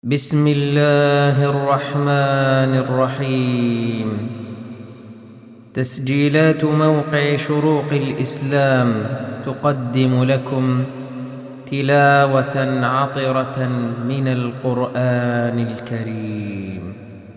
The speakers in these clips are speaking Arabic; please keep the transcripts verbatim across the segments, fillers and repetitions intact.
بسم الله الرحمن الرحيم. تسجيلات موقع شروق الإسلام تقدم لكم تلاوة عطرة من القرآن الكريم.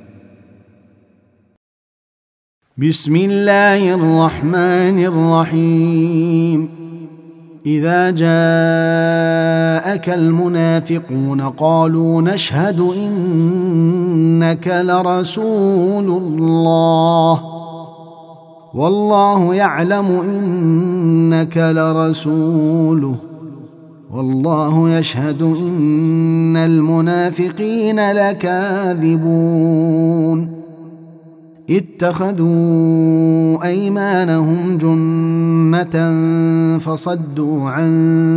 بسم الله الرحمن الرحيم. إذا جاءك المنافقون قالوا نشهد إنك لرسول الله والله يعلم إنك لرسوله والله يشهد إن المنافقين لكاذبون. اتخذوا أيمانهم جنة فصدوا عن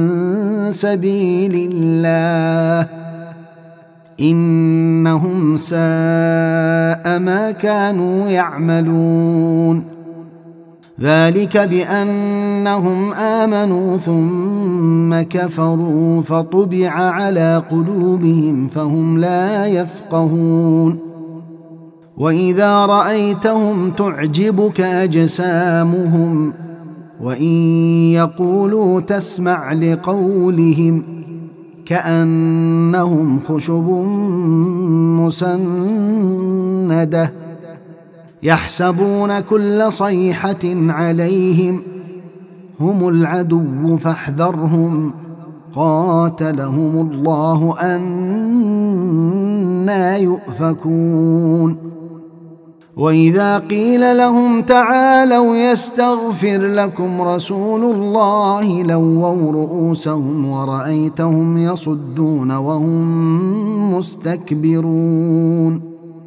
سبيل الله إنهم ساء ما كانوا يعملون. ذلك بأنهم آمنوا ثم كفروا فطبع على قلوبهم فهم لا يفقهون. وإذا رأيتهم تعجبك أجسامهم وإن يقولوا تسمع لقولهم كأنهم خشب مسندة يحسبون كل صيحة عليهم هم العدو فاحذرهم قاتلهم الله أنى يؤفكون. وإذا قيل لهم تعالوا يستغفر لكم رسول الله لووا رؤوسهم ورأيتهم يصدون وهم مستكبرون.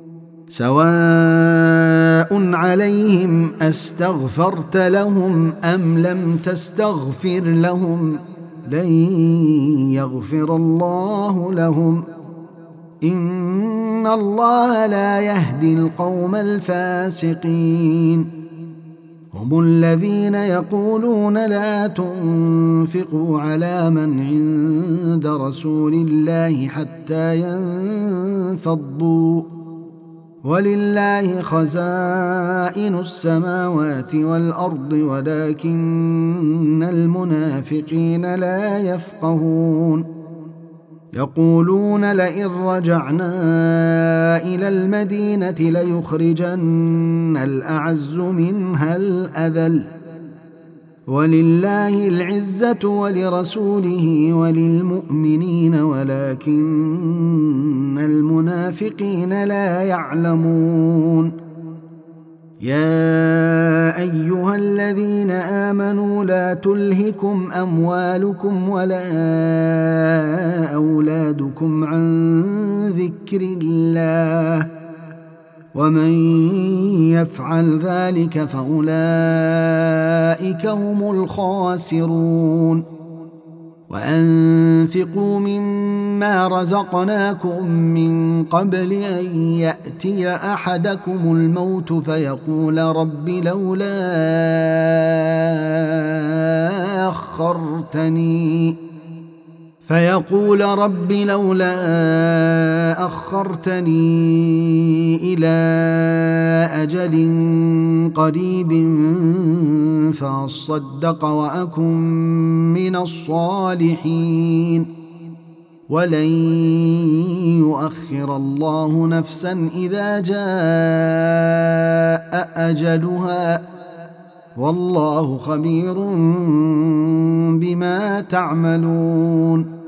سواء عليهم أستغفرت لهم أم لم تستغفر لهم لن يغفر الله لهم إن الله لا يهدي القوم الفاسقين. هم الذين يقولون لا تنفقوا على من عند رسول الله حتى ينفضوا ولله خزائن السماوات والأرض ولكن المنافقين لا يفقهون. يقولون لئن رجعنا إلى المدينة ليخرجن الأعز منها الأذل ولله العزة ولرسوله وللمؤمنين ولكن المنافقين لا يعلمون. يا أيها الذين آمنوا لا تلهكم أموالكم ولا أولادكم عن ذكر الله ومن يفعل ذلك فأولئك هم الخاسرون. وأنفقوا مما رزقناكم من قبل أن يأتي أحدكم الموت فيقول رب لولا أخرتني فيقول رب لولا أخرتني إلى أجل قريب فأصدق وأكن من الصالحين ولن يؤخر الله نفسا إذا جاء أجلها والله خبير بما تعملون.